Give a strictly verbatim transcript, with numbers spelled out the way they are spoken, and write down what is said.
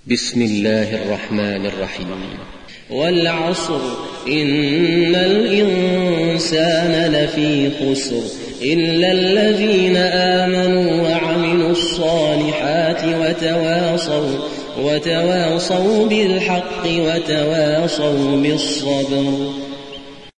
بسم الله الرحمن الرحيم. والعصر إن الإنسان لفي خسر إلا الذين آمنوا وعملوا الصالحات وتواصوا وتواصوا بالحق وتواصوا بالصبر.